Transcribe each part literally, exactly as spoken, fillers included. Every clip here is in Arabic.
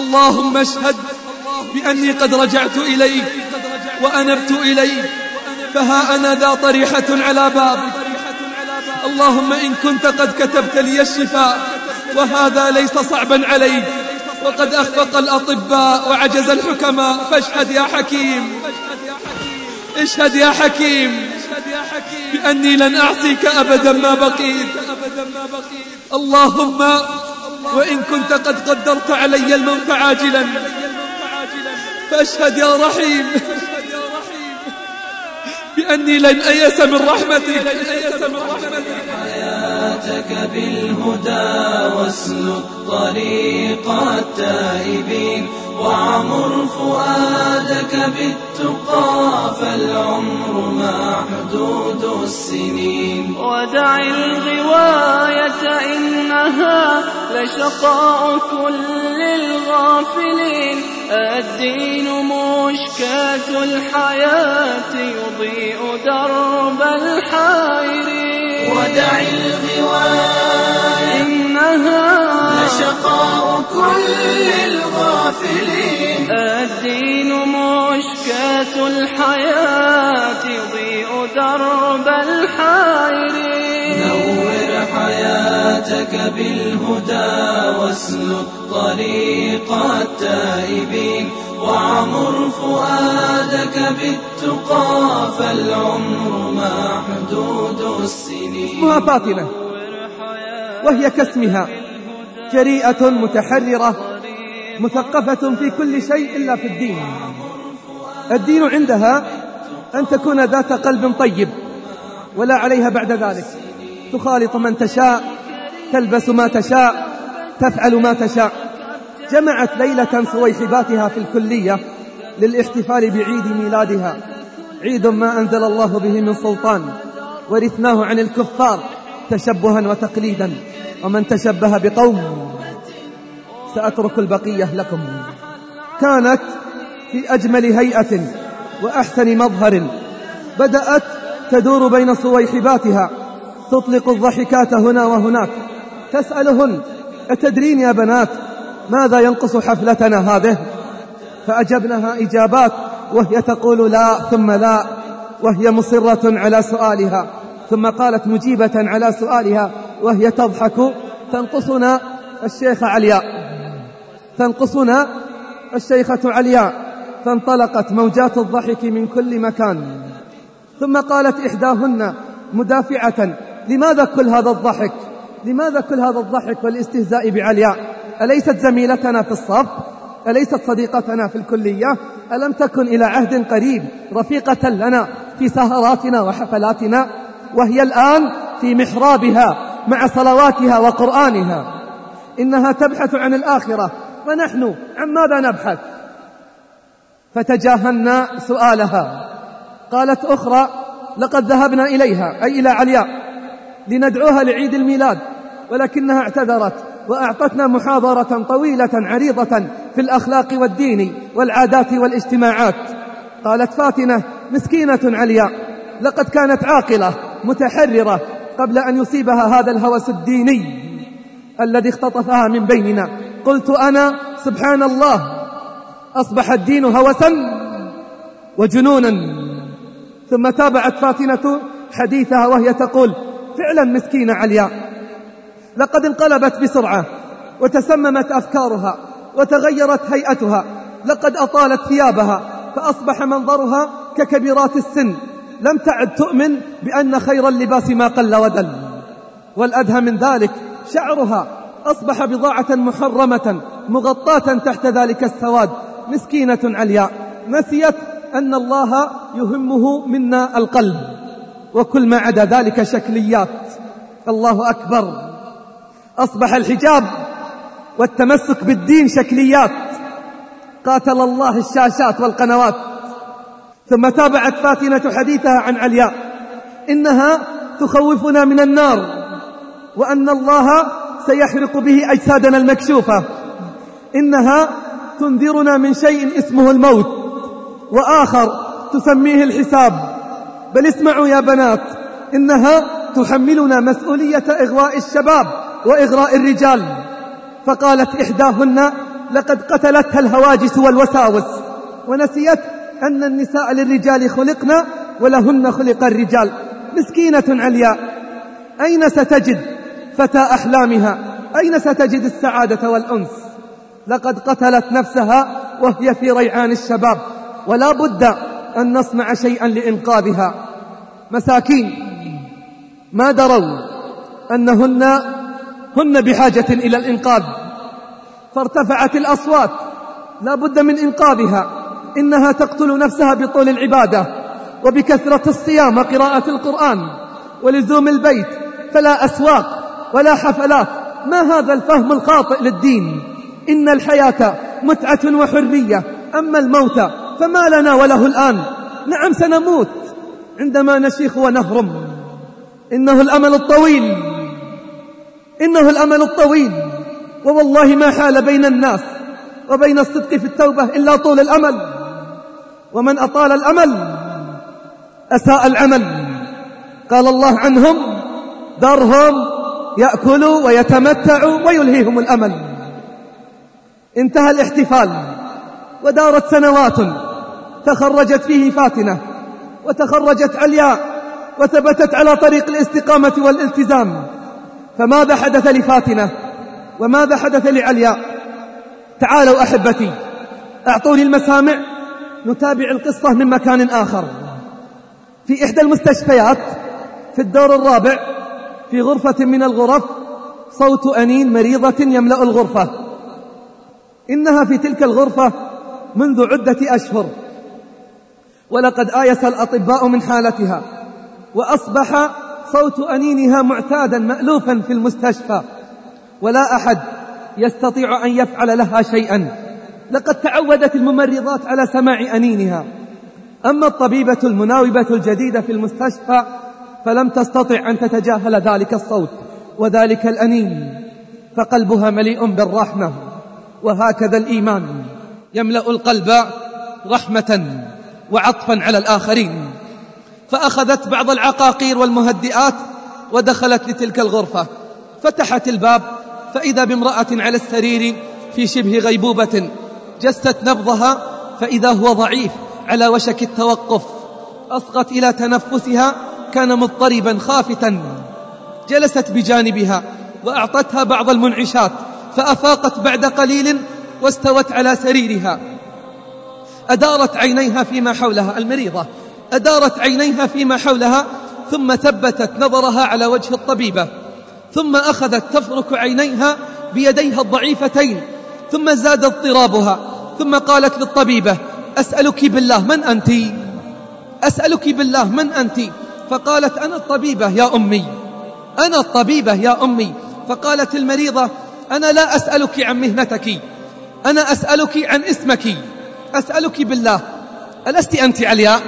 اللهم اشهد بأني قد رجعت إليك وأنبت إليك، فها أنا ذا طريحة على بابك. اللهم إن كنت قد كتبت لي الشفاء وهذا ليس صعبا عليك، وقد أخفق الأطباء وعجز الحكماء، فاشهد يا حكيم، اشهد يا حكيم بأني لن أعصيك أبدا ما بقيت. اللهم وإن كنت قد قدرت علي الموت عاجلا، فاشهد يا رحيم بأني لن أيس من رحمتك. حياتك بالهدى واسلك طريق التائبين، وعمر فؤادك بالتقى، فالعمر محدود السنين. ودع الغواية إنها لشقاء كل الغافلين، الدين مشكاة الحياة يضيء درب الحائرين. ودع الغواية إنها لشقاء كل الغافلين، الدين مشكاة الحياة يضيء درب الحائرين. نور حياتك بالهدى واسلك طريق التائبين، وعمر فؤادك بالتقى، فالعمر محدود السنين. اسمها فاطمة، وهي كاسمها جريئة متحررة مثقفة في كل شيء إلا في الدين. الدين عندها أن تكون ذات قلب طيب ولا عليها بعد ذلك، تخالط من تشاء، تلبس ما تشاء، تفعل ما تشاء. جمعت ليلة صويحباتها في الكلية للاحتفال بعيد ميلادها، عيد ما أنزل الله به من سلطان، ورثناه عن الكفار تشبها وتقليدا، ومن تشبه بقوم سأترك البقية لكم. كانت في أجمل هيئة وأحسن مظهر، بدأت تدور بين صويحباتها، تطلق الضحكات هنا وهناك، تسألهن: أتدرين يا بنات ماذا ينقص حفلتنا هذه؟ فأجبنها إجابات، وهي تقول لا ثم لا، وهي مصرة على سؤالها، ثم قالت مجيبة على سؤالها وهي تضحك: تنقصنا الشيخة علياء، تنقصنا الشيخة علياء. فانطلقت موجات الضحك من كل مكان. ثم قالت إحداهن مدافعة: لماذا كل هذا الضحك؟ لماذا كل هذا الضحك والاستهزاء بعلياء؟ أليست زميلتنا في الصف؟ أليست صديقتنا في الكلية؟ ألم تكن إلى عهد قريب رفيقة لنا في سهراتنا وحفلاتنا؟ وهي الآن في محرابها مع صلواتها وقرآنها. إنها تبحث عن الآخرة، ونحن عن ماذا نبحث؟ فتجاهلنا سؤالها. قالت أخرى: لقد ذهبنا إليها، أي إلى علياء، لندعوها لعيد الميلاد، ولكنها اعتذرت وأعطتنا محاضرة طويلة عريضة في الأخلاق والدين والعادات والاجتماعات. قالت فاتنة: مسكينة علياء، لقد كانت عاقلة متحررة قبل أن يصيبها هذا الهوس الديني الذي اختطفها من بيننا. قلت أنا: سبحان الله، أصبح الدين هوسا وجنونا. ثم تابعت فاتنة حديثها وهي تقول: فعلا مسكينة علياء، لقد انقلبت بسرعة وتسممت أفكارها وتغيرت هيئتها، لقد أطالت ثيابها فأصبح منظرها ككبيرات السن، لم تعد تؤمن بأن خير اللباس ما قل ودل. والأدهى من ذلك شعرها أصبح بضاعة محرمة مغطاة تحت ذلك السواد. مسكينة علياء نسيت أن الله يهمه منا القلب، وكل ما عدا ذلك شكليات. الله أكبر، أصبح الحجاب والتمسك بالدين شكليات. قاتل الله الشاشات والقنوات. ثم تابعت فاتنة حديثها عن علياء: إنها تخوفنا من النار، وأن الله سيحرق به أجسادنا المكشوفة. إنها تنذرنا من شيء اسمه الموت، وآخر تسميه الحساب. بل اسمعوا يا بنات، إنها تحملنا مسؤولية إغواء الشباب وإغراء الرجال. فقالت إحداهن: لقد قتلتها الهواجس والوساوس، ونسيت أن النساء للرجال خلقنا ولهن خلق الرجال. مسكينة علياء، أين ستجد فتى أحلامها؟ أين ستجد السعادة والأنس؟ لقد قتلت نفسها وهي في ريعان الشباب، ولا بد أن نصنع شيئا لإنقاذها. مساكين ما دروا أنهن هن بحاجة إلى الإنقاذ، فارتفعت الأصوات، لا بد من إنقاذها. إنها تقتل نفسها بطول العبادة وبكثرة الصيام وقراءة القرآن ولزوم البيت، فلا أسواق ولا حفلات. ما هذا الفهم الخاطئ للدين؟ إن الحياة متعة وحرية، أما الموت فما لنا وله الآن. نعم سنموت عندما نشيخ ونهرم. إنه الأمل الطويل، إنه الأمل الطويل، ووالله ما حال بين الناس وبين الصدق في التوبة إلا طول الأمل، ومن أطال الأمل أساء العمل. قال الله عنهم: ذرهم يأكلوا ويتمتعوا ويلهيهم الأمل. انتهى الاحتفال ودارت سنوات، تخرجت فيه فاتنة وتخرجت علياء وثبتت على طريق الاستقامة والالتزام. فماذا حدث لفاتنة وماذا حدث لعلياء؟ تعالوا أحبتي، أعطوني المسامع، نتابع القصة من مكان آخر. في إحدى المستشفيات في الدور الرابع في غرفة من الغرف صوت أنين مريضة يملأ الغرفة. إنها في تلك الغرفة منذ عدة أشهر، ولقد آيس الأطباء من حالتها، وأصبح صوت أنينها معتادا مألوفا في المستشفى، ولا أحد يستطيع أن يفعل لها شيئا. لقد تعودت الممرضات على سماع أنينها، أما الطبيبة المناوبة الجديدة في المستشفى فلم تستطع أن تتجاهل ذلك الصوت وذلك الأنين، فقلبها مليء بالرحمة. وهكذا الإيمان يملأ القلب رحمة وعطفا على الآخرين. فأخذت بعض العقاقير والمهدئات ودخلت لتلك الغرفة، فتحت الباب فإذا بامرأة على السرير في شبه غيبوبة، جست نبضها فإذا هو ضعيف على وشك التوقف، أصغت إلى تنفسها، كان مضطربا خافتا. جلست بجانبها وأعطتها بعض المنعشات، فأفاقت بعد قليل واستوت على سريرها. أدارت عينيها فيما حولها، المريضة أدارت عينيها فيما حولها، ثم ثبتت نظرها على وجه الطبيبة، ثم أخذت تفرك عينيها بيديها الضعيفتين، ثم زاد اضطرابها، ثم قالت للطبيبة: أسألك بالله من أنت؟ أسألك بالله من أنت؟ فقالت: أنا الطبيبة يا أمي، أنا الطبيبة يا أمي. فقالت المريضة: أنا لا أسألك عن مهنتك، أنا أسألك عن اسمك، أسألك بالله ألست أنت علياء؟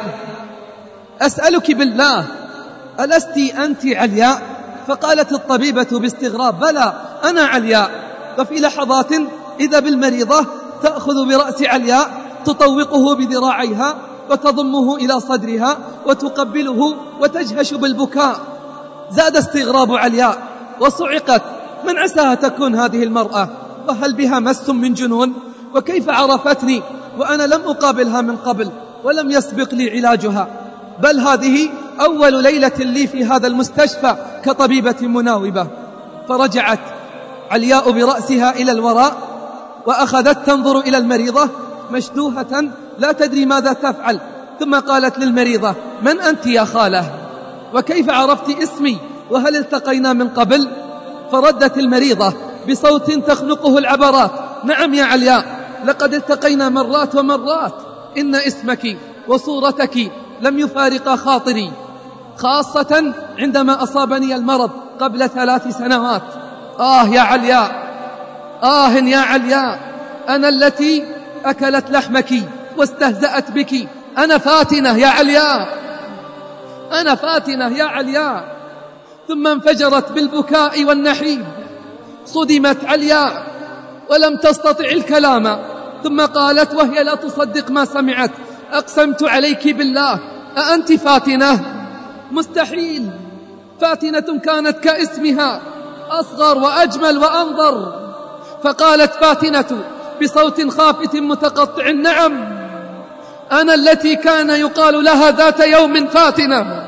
أسألك بالله ألست أنت علياء؟ فقالت الطبيبة باستغراب: بلى أنا علياء. وفي لحظات إذا بالمريضة تأخذ برأس علياء تطوقه بذراعيها وتضمه إلى صدرها وتقبله وتجهش بالبكاء. زاد استغراب علياء وصعقت: من عساها تكون هذه المرأة؟ وهل بها مس من جنون؟ وكيف عرفتني وأنا لم أقابلها من قبل ولم يسبق لي علاجها؟ بل هذه أول ليلة لي في هذا المستشفى كطبيبة مناوبة. فرجعت علياء برأسها إلى الوراء وأخذت تنظر إلى المريضة مشدوهة لا تدري ماذا تفعل، ثم قالت للمريضة: من أنت يا خالة؟ وكيف عرفت اسمي؟ وهل التقينا من قبل؟ فردت المريضة بصوت تخنقه العبرات: نعم يا علياء، لقد التقينا مرات ومرات، إن اسمك وصورتك لم يفارق خاطري، خاصة عندما أصابني المرض قبل ثلاث سنوات. آه يا علياء، آه يا علياء، أنا التي أكلت لحمك واستهزأت بك، أنا فاتنة يا علياء، أنا فاتنة يا علياء. ثم انفجرت بالبكاء والنحيب. صدمت علياء ولم تستطع الكلام، ثم قالت وهي لا تصدق ما سمعت: أقسمت عليك بالله أأنت فاتنة؟ مستحيل، فاتنة كانت كاسمها، أصغر وأجمل وأنظر. فقالت فاتنة بصوت خافت متقطع: نعم، أنا التي كان يقال لها ذات يوم فاتنة،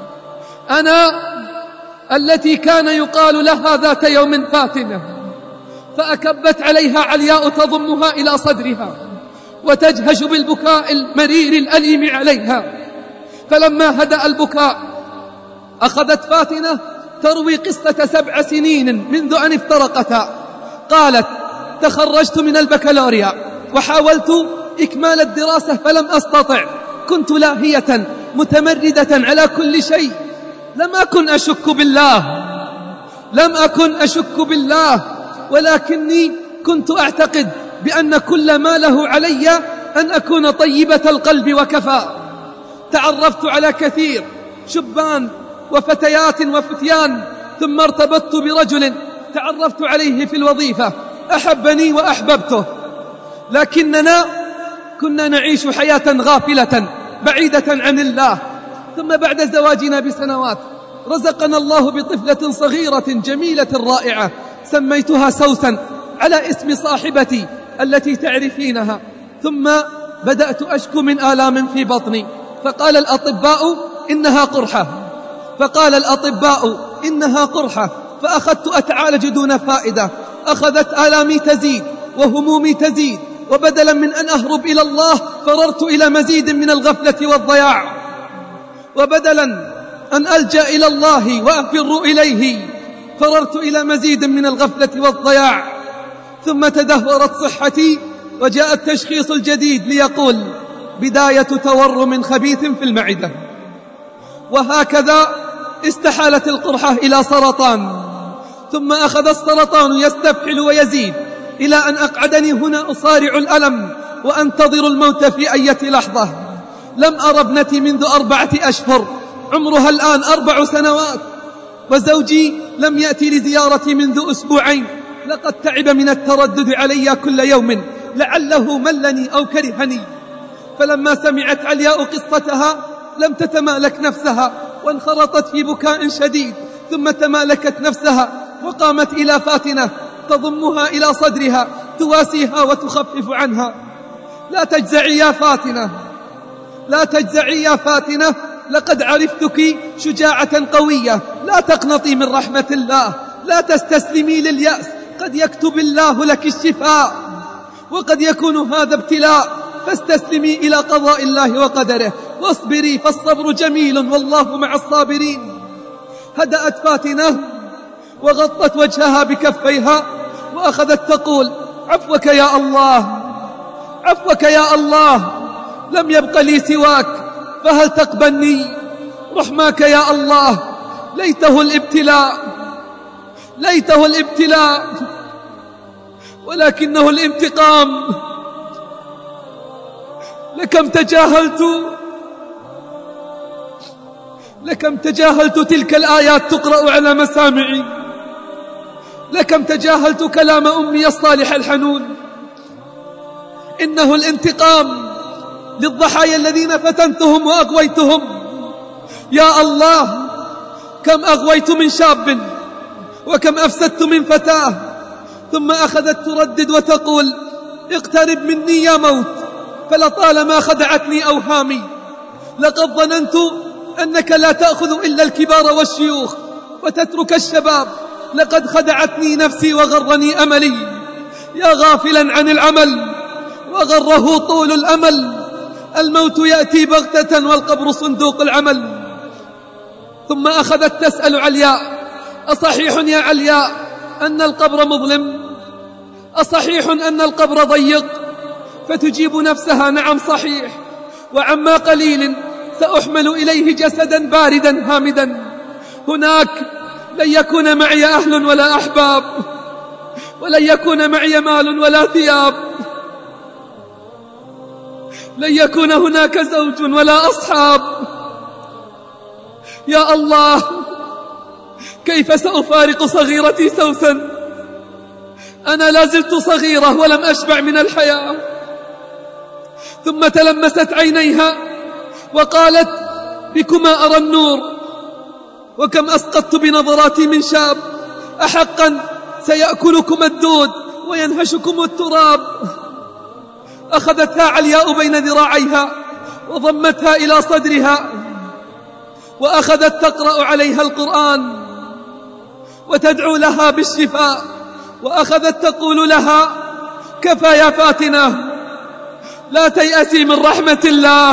أنا التي كان يقال لها ذات يوم فاتنة. فأكبت عليها علياء تضمها إلى صدرها وتجهش بالبكاء المرير الأليم عليها. فلما هدأ البكاء أخذت فاتنة تروي قصة سبع سنين منذ أن افترقتا. قالت: تخرجت من البكالوريا وحاولت إكمال الدراسة فلم أستطع، كنت لاهية متمردة على كل شيء، لم أكن أشك بالله لم أكن أشك بالله ولكني كنت أعتقد بأن كل ما له علي أن أكون طيبة القلب وكفى. تعرفت على كثير شبان وفتيات وفتيان، ثم ارتبطت برجل تعرفت عليه في الوظيفة، أحبني وأحببته، لكننا كنا نعيش حياة غافلة بعيدة عن الله. ثم بعد زواجنا بسنوات رزقنا الله بطفلة صغيرة جميلة رائعة سميتها سوسن على اسم صاحبتي التي تعرفينها. ثم بدأت أشكو من آلام في بطني، فقال الأطباء إنها قرحة فقال الأطباء إنها قرحة فأخذت أتعالج دون فائدة. أخذت آلامي تزيد وهمومي تزيد، وبدلا من أن أهرب إلى الله فررت إلى مزيد من الغفلة والضياع، وبدلا أن ألجأ إلى الله وأفر إليه فررت إلى مزيد من الغفلة والضياع. ثم تدهورت صحتي وجاء التشخيص الجديد ليقول: بداية تورم خبيث في المعدة. وهكذا استحالت القرحة إلى سرطان، ثم أخذ السرطان يستفحل ويزيد إلى أن أقعدني هنا أصارع الألم وأنتظر الموت في أي لحظة. لم أرى ابنتي منذ أربعة أشهر، عمرها الآن أربع سنوات، وزوجي لم يأتي لزيارتي منذ أسبوعين. لقد تعب من التردد علي كل يوم، لعله ملني أو كرهني. فلما سمعت علياء قصتها لم تتمالك نفسها وانخرطت في بكاء شديد، ثم تمالكت نفسها وقامت إلى فاتنة تضمها إلى صدرها تواسيها وتخفف عنها. لا تجزعي يا فاتنة، لا تجزعي يا فاتنة، لقد عرفتك شجاعة قوية. لا تقنطي من رحمة الله، لا تستسلمي لليأس، قد يكتب الله لك الشفاء وقد يكون هذا ابتلاء، فاستسلمي إلى قضاء الله وقدره واصبري، فالصبر جميل والله مع الصابرين. هدأت فاتنة وغطت وجهها بكفيها وأخذت تقول: عفوك يا الله، عفوك يا الله، لم يبق لي سواك، فهل تقبلني؟ رحماك يا الله، ليته الابتلاء، ليته الابتلاء، ولكنه الانتقام. لكم تجاهلت لكم تجاهلت تلك الآيات تقرأ على مسامعي، لكم تجاهلت كلام أمي الصالح الحنون. إنه الانتقام للضحايا الذين فتنتهم وأغويتهم. يا الله، كم أغويت من شاب وكم أفسدت من فتاة. ثم أخذت تردد وتقول: اقترب مني يا موت، فلطالما خدعتني أوهامي، لقد ظننت أنك لا تأخذ إلا الكبار والشيوخ وتترك الشباب، لقد خدعتني نفسي وغرني أملي. يا غافلا عن العمل وغره طول الأمل، الموت يأتي بغتة والقبر صندوق العمل. ثم أخذت تسأل علياء: أصحيح يا علياء أن القبر مظلم؟ أصحيح أن القبر ضيق؟ فتجيب نفسها: نعم صحيح، وعما قليل سأحمل إليه جسدا باردا هامدا. هناك لن يكون معي أهل ولا أحباب، ولن يكون معي مال ولا ثياب، لن يكون هناك زوج ولا أصحاب. يا الله، كيف سأفارق صغيرتي سوسن؟ أنا لازلت صغيرة ولم أشبع من الحياة. ثم تلمست عينيها وقالت: بكما أرى النور، وكم أسقطت بنظراتي من شاب، أحقا سيأكلكم الدود وينهشكم التراب. أخذتها علياء بين ذراعيها وضمتها إلى صدرها وأخذت تقرأ عليها القرآن وتدعو لها بالشفاء، وأخذت تقول لها: كفى يا فاتنة، لا تيأسي من رحمة الله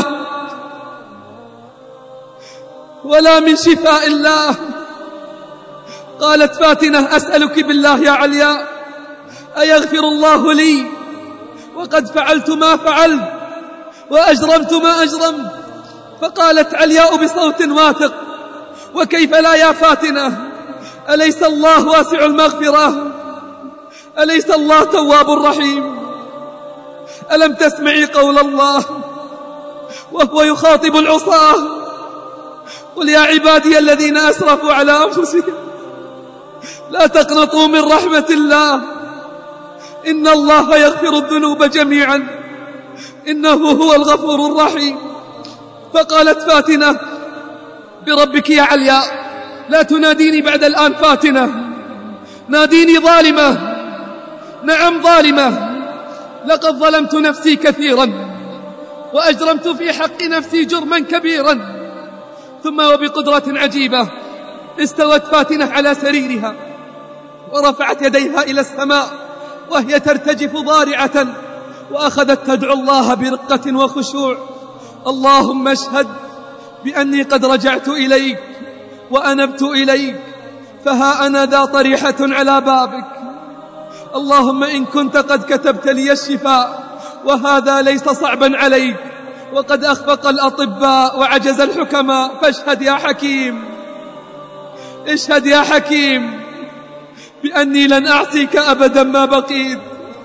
ولا من شفاء الله. قالت فاتنة: أسألك بالله يا علياء أيغفر الله لي وقد فعلت ما فعلت وأجرمت ما أجرمت؟ فقالت علياء بصوت واثق: وكيف لا يا فاتنة، أليس الله واسع المغفرة؟ أليس الله تواب رحيم؟ ألم تسمعي قول الله وهو يخاطب العصاة: قل يا عبادي الذين أسرفوا على أنفسهم لا تقنطوا من رحمة الله إن الله يغفر الذنوب جميعا إنه هو الغفور الرحيم. فقالت فاتنة: بربك يا علياء لا تناديني بعد الآن فاتنة، ناديني ظالمة. نعم ظالمة، لقد ظلمت نفسي كثيرا وأجرمت في حق نفسي جرما كبيرا. ثم وبقدرة عجيبة استوت فاتنة على سريرها ورفعت يديها إلى السماء وهي ترتجف ضارعة، وأخذت تدعو الله برقة وخشوع: اللهم اشهد بأني قد رجعت إليك وأنبت إليك، فها أنا ذا طريحة على بابك. اللهم إن كنت قد كتبت لي الشفاء وهذا ليس صعبا عليك، وقد أخفق الأطباء وعجز الحكماء، فاشهد يا حكيم، اشهد يا حكيم بأني لن أعصيك أبدا ما بقيت.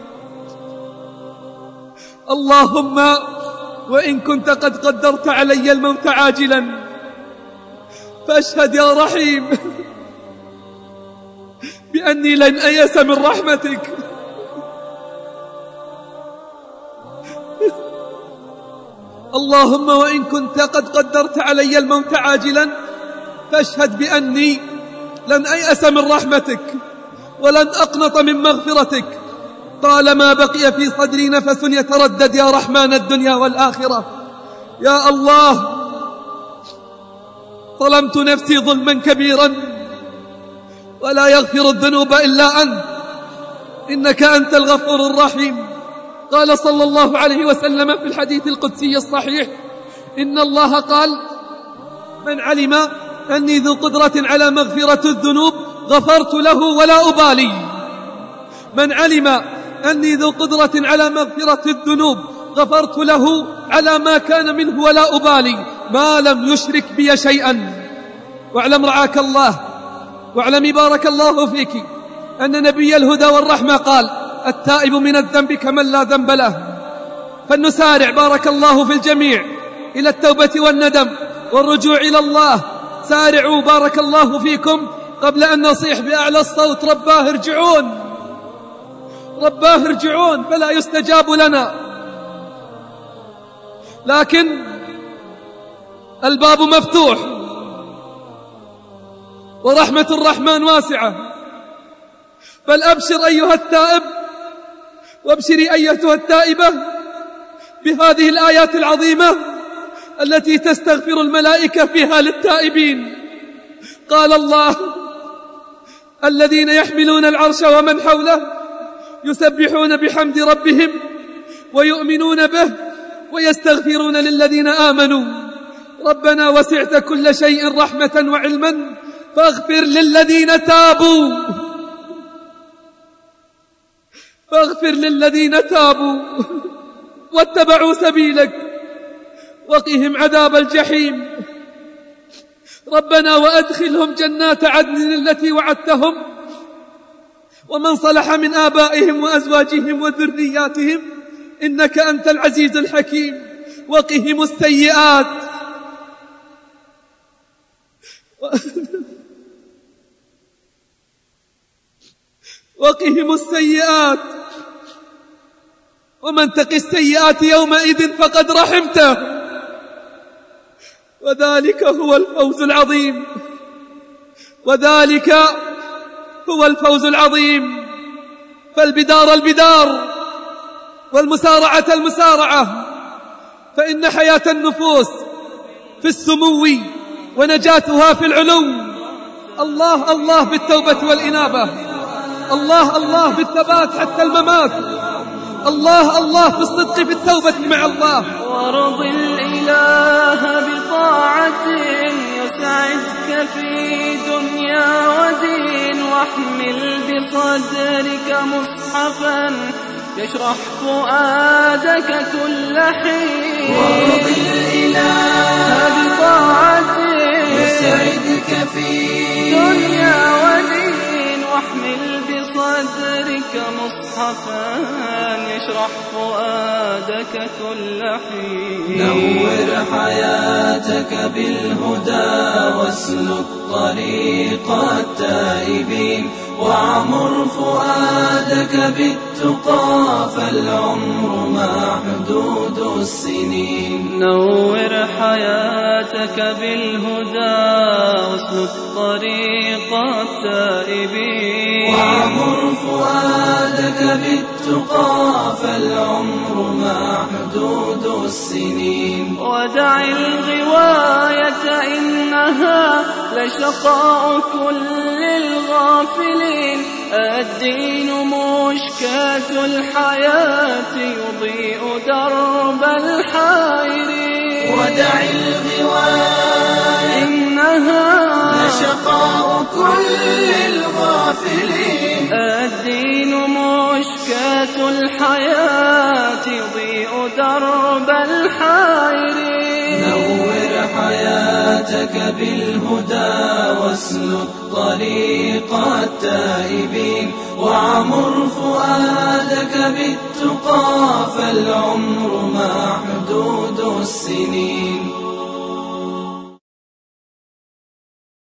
اللهم وإن كنت قد قدرت علي الموت عاجلا، فاشهد يا رحيم بأني لن أيأس من رحمتك. اللهم وإن كنت قد قدرت علي الموت عاجلا، فاشهد بأني لن أيأس من رحمتك ولن أقنط من مغفرتك طالما بقي في صدري نفس يتردد يا رحمن الدنيا والآخرة. يا الله، ظلمت نفسي ظلما كبيرا ولا يغفر الذنوب إلا أنت، إنك أنت الغفور الرحيم. قال صلى الله عليه وسلم في الحديث القدسي الصحيح: إن الله قال: من علم أني ذو قدرة على مغفرة الذنوب غفرت له ولا أبالي. من علم أني ذو قدرة على مغفرة الذنوب غفرت له على ما كان منه ولا أبالي ما لم يشرك بي شيئا. واعلم رعاك الله، واعلم بارك الله فيك، أن نبي الهدى والرحمة قال: التائب من الذنب كمن لا ذنب له. فلنسارع بارك الله في الجميع إلى التوبة والندم والرجوع إلى الله. سارعوا بارك الله فيكم قبل أن نصيح بأعلى الصوت: رباه ارجعون، رباه ارجعون، فلا يستجاب لنا. لكن الباب مفتوح ورحمة الرحمن واسعة. بل أبشر أيها التائب، وابشري أيتها التائبة بهذه الآيات العظيمة التي تستغفر الملائكة فيها للتائبين. قال الله: الذين يحملون العرش ومن حوله يسبحون بحمد ربهم ويؤمنون به ويستغفرون للذين آمنوا ربنا وسعت كل شيء رحمة وعلما فاغفر للذين تابوا فاغفر للذين تابوا واتبعوا سبيلك وقهم عذاب الجحيم. ربنا وأدخلهم جنات عدن التي وعدتهم ومن صلح من آبائهم وأزواجهم وذرياتهم إنك أنت العزيز الحكيم. وقهم السيئات وقهم السيئات ومن تق السيئات يومئذ فقد رحمته وذلك هو الفوز العظيم وذلك هو الفوز العظيم. فالبدار البدار والمسارعة المسارعة، فإن حياة النفوس في السمو ونجاتها في العلو. الله الله بالتوبة والإنابة، الله الله بالثبات حتى الممات، الله الله بالصدق في التوبة مع الله. وارض الإله بطاعة يسعدك في دنيا ودين، واحمل بصدرك مصحفا يشرح فؤادك كل حين. وارض الإله بطاعة يسعدك في دنيا ودين، واحمل بصدرك مصحفا يشرح فؤادك كل حين. نور حياتك بالهدى واسلك طريق التائبين، واعمر فؤادك بالتقى فالعمر محدود السنين. نور حياتك بالهدى واسلك طريق التائبين، واعمر فؤادك بالتقى فالعمر محدود السنين. ودع الغواية إنها لشقاء كل الغافلين، الدين مشكاة الحياة يضيء درب الحائرين. ودع الغواية إنها لشقاء كل الغافلين، الدين مشكاة الحياة يضيء درب الحائرين. نور حياتك بالهدى واسلك طريق التائبين، واعمر فؤادك بالتقى فالعمر محدود السنين.